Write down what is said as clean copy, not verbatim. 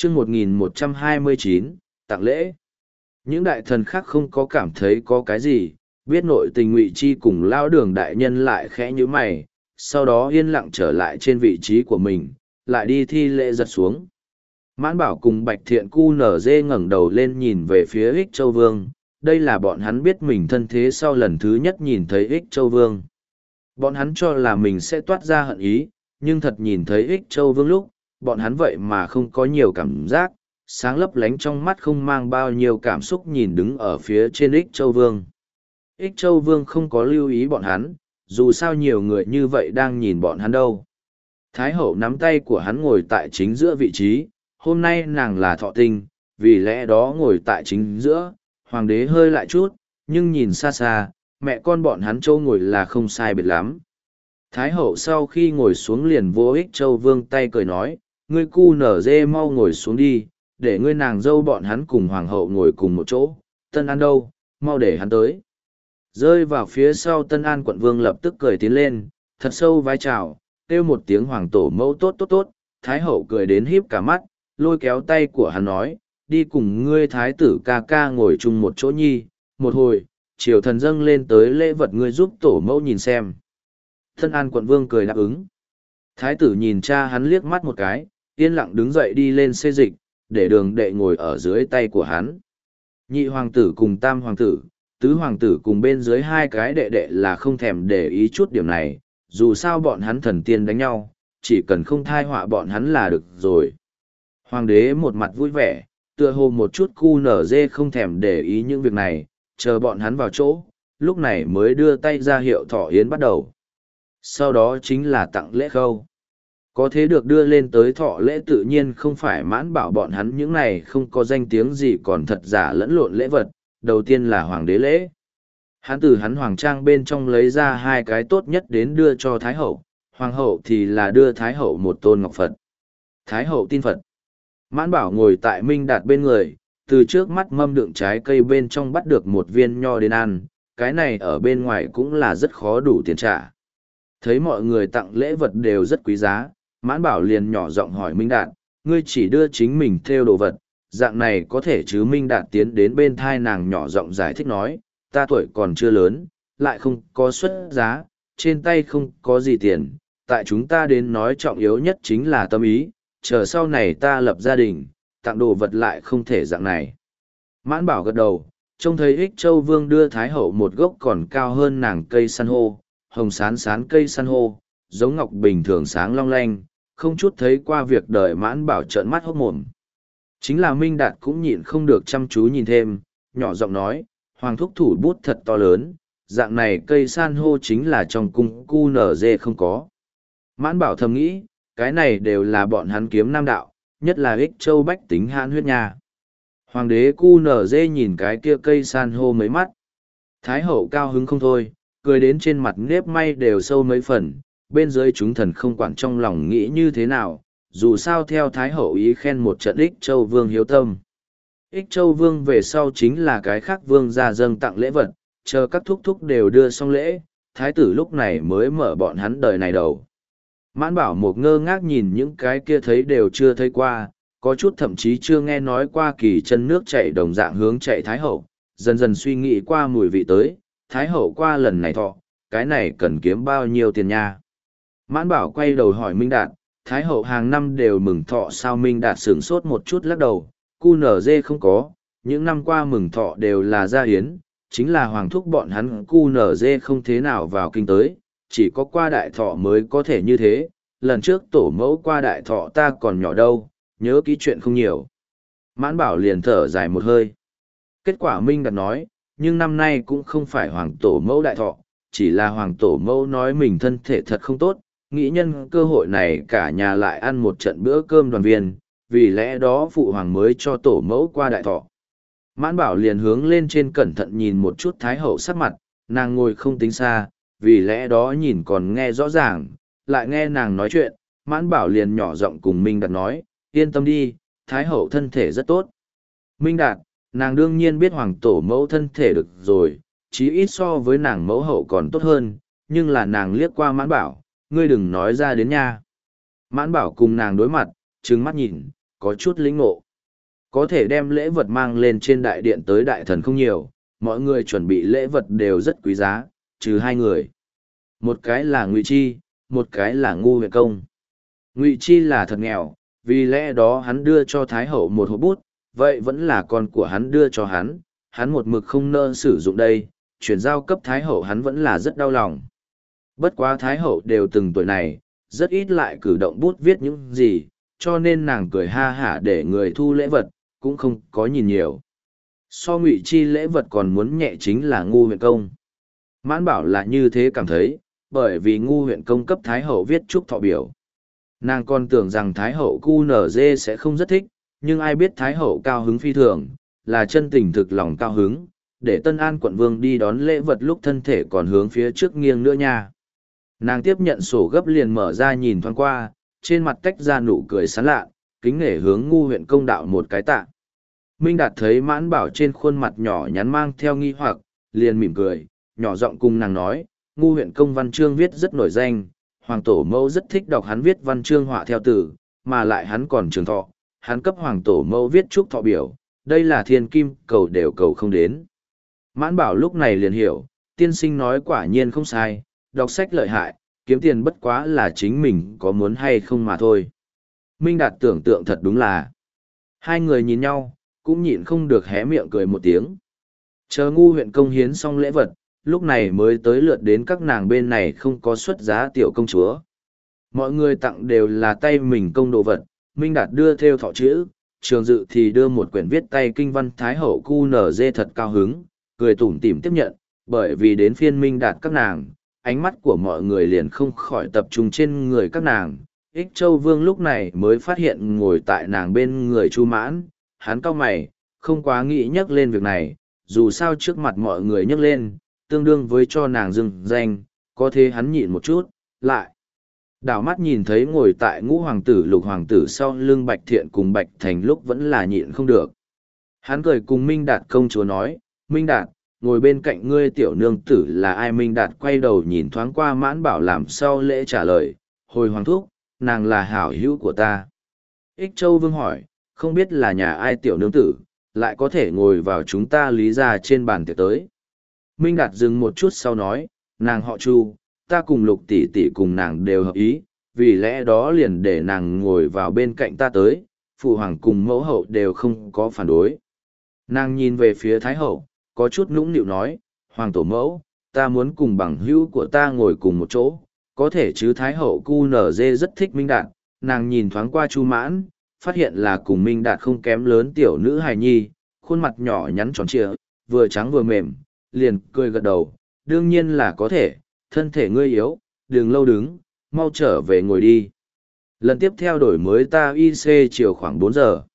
chương 1129, tặng lễ. Những đại thần khác không có cảm thấy có cái gì, biết nội tình Ngụy Chi cùng Lão Đường đại nhân lại khẽ nhíu mày, sau đó yên lặng trở lại trên vị trí của mình, lại đi thi lễ giật xuống. Mãn Bảo cùng Bạch Thiện Cu nở dê ngẩng đầu lên nhìn về phía Ích Châu Vương, đây là bọn hắn biết mình thân thế sau lần thứ nhất nhìn thấy Ích Châu Vương. Bọn hắn cho là mình sẽ toát ra hận ý, nhưng thật nhìn thấy Ích Châu Vương lúc, bọn hắn vậy mà không có nhiều cảm giác, sáng lấp lánh trong mắt không mang bao nhiêu cảm xúc nhìn đứng ở phía trên Ích Châu Vương. Ích Châu Vương không có lưu ý bọn hắn, dù sao nhiều người như vậy đang nhìn bọn hắn đâu. Thái hậu nắm tay của hắn ngồi tại chính giữa vị trí, hôm nay nàng là thọ tinh, vì lẽ đó ngồi tại chính giữa, hoàng đế hơi lại chút, nhưng nhìn xa xa, mẹ con bọn hắn châu ngồi là không sai biệt lắm. Thái hậu sau khi ngồi xuống liền vô Ích Châu Vương tay cười nói, ngươi cu nở dê mau ngồi xuống đi, để ngươi nàng dâu bọn hắn cùng hoàng hậu ngồi cùng một chỗ, Tân An đâu, mau để hắn tới. Rơi vào phía sau Tân An quận vương lập tức cười tiến lên, thật sâu vái chào, kêu một tiếng hoàng tổ mẫu tốt tốt tốt, Thái hậu cười đến híp cả mắt, lôi kéo tay của hắn nói, đi cùng ngươi thái tử ca ca ngồi chung một chỗ nhi, một hồi, triều thần dâng lên tới lễ vật ngươi giúp tổ mẫu nhìn xem. Tân An quận vương cười đáp ứng. Thái tử nhìn cha hắn liếc mắt một cái, yên lặng đứng dậy đi lên xê dịch, để đường đệ ngồi ở dưới tay của hắn. Nhị hoàng tử cùng tam hoàng tử, tứ hoàng tử cùng bên dưới hai cái đệ đệ là không thèm để ý chút điểm này, dù sao bọn hắn thần tiên đánh nhau, chỉ cần không thai họa bọn hắn là được rồi. Hoàng đế một mặt vui vẻ, tựa hồ một chút cu nở dê không thèm để ý những việc này, chờ bọn hắn vào chỗ, lúc này mới đưa tay ra hiệu thọ yến bắt đầu. Sau đó chính là tặng lễ khâu. Có thế được đưa lên tới thọ lễ tự nhiên không phải Mãn Bảo bọn hắn những này không có danh tiếng gì còn thật giả lẫn lộn lễ vật, đầu tiên là hoàng đế lễ. Hắn từ hắn hoàng trang bên trong lấy ra hai cái tốt nhất đến đưa cho Thái hậu, hoàng hậu thì là đưa Thái hậu một tôn ngọc Phật. Thái hậu tin Phật. Mãn Bảo ngồi tại Minh Đạt bên người, từ trước mắt mâm đựng trái cây bên trong bắt được một viên nho đến ăn, cái này ở bên ngoài cũng là rất khó đủ tiền trả. Thấy mọi người tặng lễ vật đều rất quý giá, Mãn Bảo liền nhỏ giọng hỏi Minh Đạt, ngươi chỉ đưa chính mình theo đồ vật, dạng này có thể chứ? Minh Đạt tiến đến bên thai nàng nhỏ giọng giải thích nói, ta tuổi còn chưa lớn, lại không có xuất giá, trên tay không có gì tiền, tại chúng ta đến nói trọng yếu nhất chính là tâm ý, chờ sau này ta lập gia đình, tặng đồ vật lại không thể dạng này. Mãn Bảo gật đầu, trông thấy Ích Châu Vương đưa Thái hậu một gốc còn cao hơn nàng cây san hô, hồng sán sán cây san hô, giống ngọc bình thường sáng long lanh, không chút thấy qua việc đời. Mãn Bảo trợn mắt hốt mồm. Chính là Minh Đạt cũng nhịn không được chăm chú nhìn thêm, nhỏ giọng nói, hoàng thúc thủ bút thật to lớn, dạng này cây san hô chính là trong cung cu nở dê không có. Mãn Bảo thầm nghĩ, cái này đều là bọn hắn kiếm nam đạo, nhất là Ích Châu bách tính hãn huyết nha. Hoàng đế cu nở dê nhìn cái kia cây san hô mấy mắt. Thái hậu cao hứng không thôi, cười đến trên mặt nếp may đều sâu mấy phần, bên dưới chúng thần không quản trong lòng nghĩ như thế nào, dù sao theo Thái hậu ý khen một trận Ích Châu Vương hiếu tâm. Ích Châu Vương về sau chính là cái khác vương ra dâng tặng lễ vật, chờ các thúc thúc đều đưa xong lễ, Thái tử lúc này mới mở bọn hắn đời này đầu. Mãn Bảo một ngơ ngác nhìn những cái kia thấy đều chưa thấy qua, có chút thậm chí chưa nghe nói qua kỳ chân nước chảy đồng dạng hướng chạy Thái hậu, dần dần suy nghĩ qua mùi vị tới, Thái hậu qua lần này thọ, cái này cần kiếm bao nhiêu tiền nha. Mãn Bảo quay đầu hỏi Minh Đạt, Thái hậu hàng năm đều mừng thọ sao? Minh Đạt sửng sốt một chút lắc đầu, cu nở dê không có, những năm qua mừng thọ đều là gia hiến, chính là hoàng thúc bọn hắn cu nở dê không thế nào vào kinh tới, chỉ có qua đại thọ mới có thể như thế, lần trước tổ mẫu qua đại thọ ta còn nhỏ đâu, nhớ kỹ chuyện không nhiều. Mãn Bảo liền thở dài một hơi. Kết quả Minh Đạt nói, nhưng năm nay cũng không phải hoàng tổ mẫu đại thọ, chỉ là hoàng tổ mẫu nói mình thân thể thật không tốt, nghĩ nhân cơ hội này cả nhà lại ăn một trận bữa cơm đoàn viên, vì lẽ đó phụ hoàng mới cho tổ mẫu qua đại thọ. Mãn Bảo liền hướng lên trên cẩn thận nhìn một chút Thái hậu sắc mặt, nàng ngồi không tính xa, vì lẽ đó nhìn còn nghe rõ ràng, lại nghe nàng nói chuyện, Mãn Bảo liền nhỏ giọng cùng Minh Đạt nói, yên tâm đi, Thái hậu thân thể rất tốt. Minh Đạt, nàng đương nhiên biết hoàng tổ mẫu thân thể được rồi, chí ít so với nàng mẫu hậu còn tốt hơn, nhưng là nàng liếc qua Mãn Bảo, ngươi đừng nói ra đến nha. Mãn Bảo cùng nàng đối mặt, trừng mắt nhìn, có chút lĩnh ngộ. Có thể đem lễ vật mang lên trên đại điện tới đại thần không nhiều, mọi người chuẩn bị lễ vật đều rất quý giá, trừ hai người. Một cái là Ngụy Chi, một cái là Ngu Huyện Công. Ngụy Chi là thật nghèo, vì lẽ đó hắn đưa cho Thái Hậu một hộp bút, vậy vẫn là con của hắn đưa cho hắn một mực không nỡ sử dụng đây, chuyển giao cấp Thái Hậu hắn vẫn là rất đau lòng. Bất quá Thái Hậu đều từng tuổi này, rất ít lại cử động bút viết những gì, cho nên nàng cười ha hả để người thu lễ vật, cũng không có nhìn nhiều. So Ngụy Chi lễ vật còn muốn nhẹ chính là Ngu Huyện Công. Mãn Bảo là như thế cảm thấy, bởi vì Ngu Huyện Công cấp Thái Hậu viết chúc thọ biểu. Nàng còn tưởng rằng Thái Hậu QNZ sẽ không rất thích, nhưng ai biết Thái Hậu cao hứng phi thường, là chân tình thực lòng cao hứng, để Tân An quận vương đi đón lễ vật lúc thân thể còn hướng phía trước nghiêng nữa nha. Nàng tiếp nhận sổ gấp liền mở ra nhìn thoáng qua, trên mặt tách ra nụ cười sán lạ, kính nể hướng Ngu Huyện Công đạo một cái tạ. Minh Đạt thấy Mãn Bảo trên khuôn mặt nhỏ nhắn mang theo nghi hoặc, liền mỉm cười, nhỏ giọng cùng nàng nói, Ngu Huyện Công văn chương viết rất nổi danh, Hoàng Tổ Mẫu rất thích đọc hắn viết văn chương họa theo từ, mà lại hắn còn trường thọ, hắn cấp Hoàng Tổ Mẫu viết chúc thọ biểu, đây là thiên kim cầu đều cầu không đến. Mãn Bảo lúc này liền hiểu, tiên sinh nói quả nhiên không sai, đọc sách lợi hại, kiếm tiền bất quá là chính mình có muốn hay không mà thôi. Minh Đạt tưởng tượng thật đúng là. Hai người nhìn nhau, cũng nhịn không được hé miệng cười một tiếng. Chờ Ngu Huyện Công hiến xong lễ vật, lúc này mới tới lượt đến các nàng bên này không có xuất giá tiểu công chúa. Mọi người tặng đều là tay mình công đồ vật, Minh Đạt đưa theo thọ chữ, Trường Dự thì đưa một quyển viết tay kinh văn Thái Hậu QNZ thật cao hứng, cười tủm tỉm tiếp nhận, bởi vì đến phiên Minh Đạt các nàng, ánh mắt của mọi người liền không khỏi tập trung trên người các nàng. Ích Châu Vương lúc này mới phát hiện ngồi tại nàng bên người Chu Mãn, hắn cau mày, không quá nghĩ nhắc lên việc này, dù sao trước mặt mọi người nhắc lên, tương đương với cho nàng dừng danh, có thế hắn nhịn một chút, lại. Đảo mắt nhìn thấy ngồi tại Ngũ Hoàng tử Lục Hoàng tử sau lưng Bạch Thiện cùng Bạch Thành lúc vẫn là nhịn không được. Hắn cười cùng Minh Đạt công chúa nói, Minh Đạt, ngồi bên cạnh ngươi tiểu nương tử là ai? Minh Đạt quay đầu nhìn thoáng qua Mãn Bảo làm sau lễ trả lời, hồi hoàng thúc, nàng là hảo hữu của ta. Ích Châu Vương hỏi, không biết là nhà ai tiểu nương tử, lại có thể ngồi vào chúng ta lý ra trên bàn tiệc tới. Minh Đạt dừng một chút sau nói, nàng họ Chu, ta cùng Lục tỷ tỷ cùng nàng đều hợp ý, vì lẽ đó liền để nàng ngồi vào bên cạnh ta tới, phụ hoàng cùng mẫu hậu đều không có phản đối. Nàng nhìn về phía Thái hậu, có chút nũng nịu nói, hoàng tổ mẫu, ta muốn cùng bằng hữu của ta ngồi cùng một chỗ, có thể chứ? Thái hậu QNZ rất thích Minh Đạt, nàng nhìn thoáng qua Chu Mãn, phát hiện là cùng Minh Đạt không kém lớn tiểu nữ hài nhi, khuôn mặt nhỏ nhắn tròn trịa, vừa trắng vừa mềm, liền cười gật đầu, đương nhiên là có thể, thân thể ngươi yếu, đừng lâu đứng, mau trở về ngồi đi. Lần tiếp theo đổi mới ta IC chiều khoảng 4 giờ.